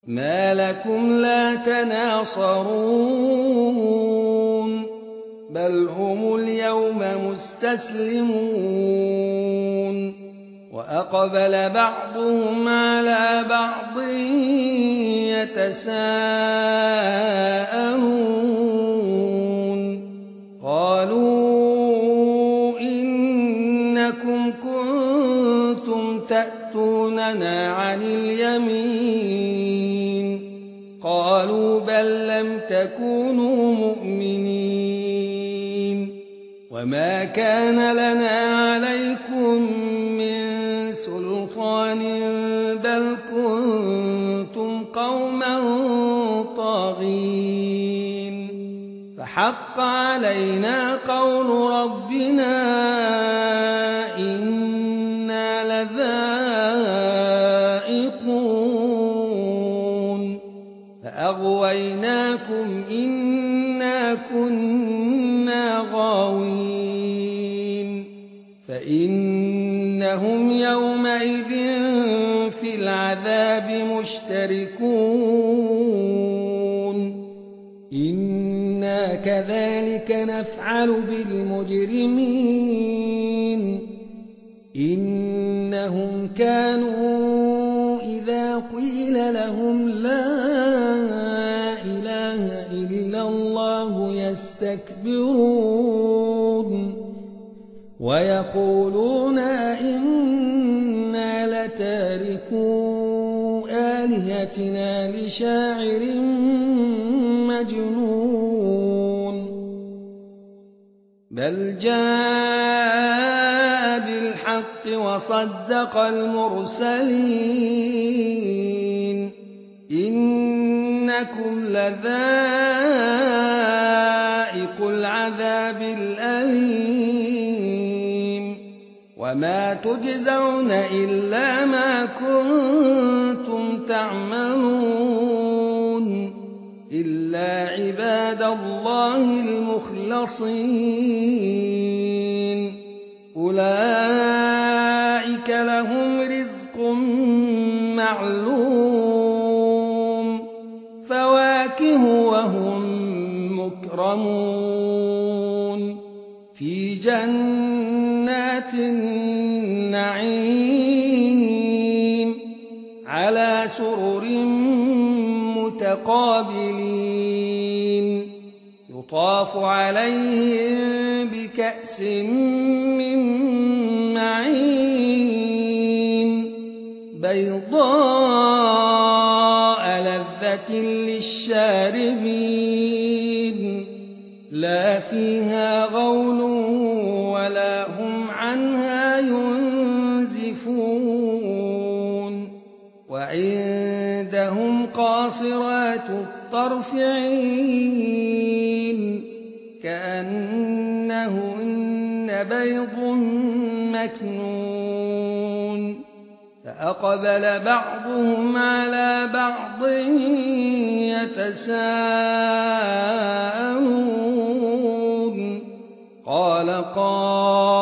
ما لكم لا تناصرون بل هم اليوم مستسلمون وأقبل بعضهم على بعض يتساءلون قالوا إنكم كنتم تأتوننا عن اليمين قالوا بل لم تكونوا مؤمنين وما كان لنا عليكم من سلطان بل كنتم قوما طاغين فحق علينا قول ربنا إنا لذائقون فأغويناكم إنا كنا غاوين فإنهم يومئذ في العذاب مشتركون إنا كذلك نفعل بالمجرمين إنهم كانوا إذا قيل لهم لا إله إلا الله يستكبرون ويقولون إنا لتاركو آلهتنا لشاعر مجنون بل جاء بالحق وصدق المرسلين إنكم لذائق العذاب الأليم وما تجزون إلا ما كنتم تعملون إلا عباد الله المخلصين أولئك لهم رزق معلوم فواكه وهم مكرمون في جنات النعيم على سرر متقابلين يطاف عليهم بكأس من معين بيضاء لذة للشاربين لا فيها غول ولا هم عنها ينزفون وعندهم قاصرات الطرف عين كأنهن بيض مكنون فأقبل بعضهم على بعض يتساءلون قال قائل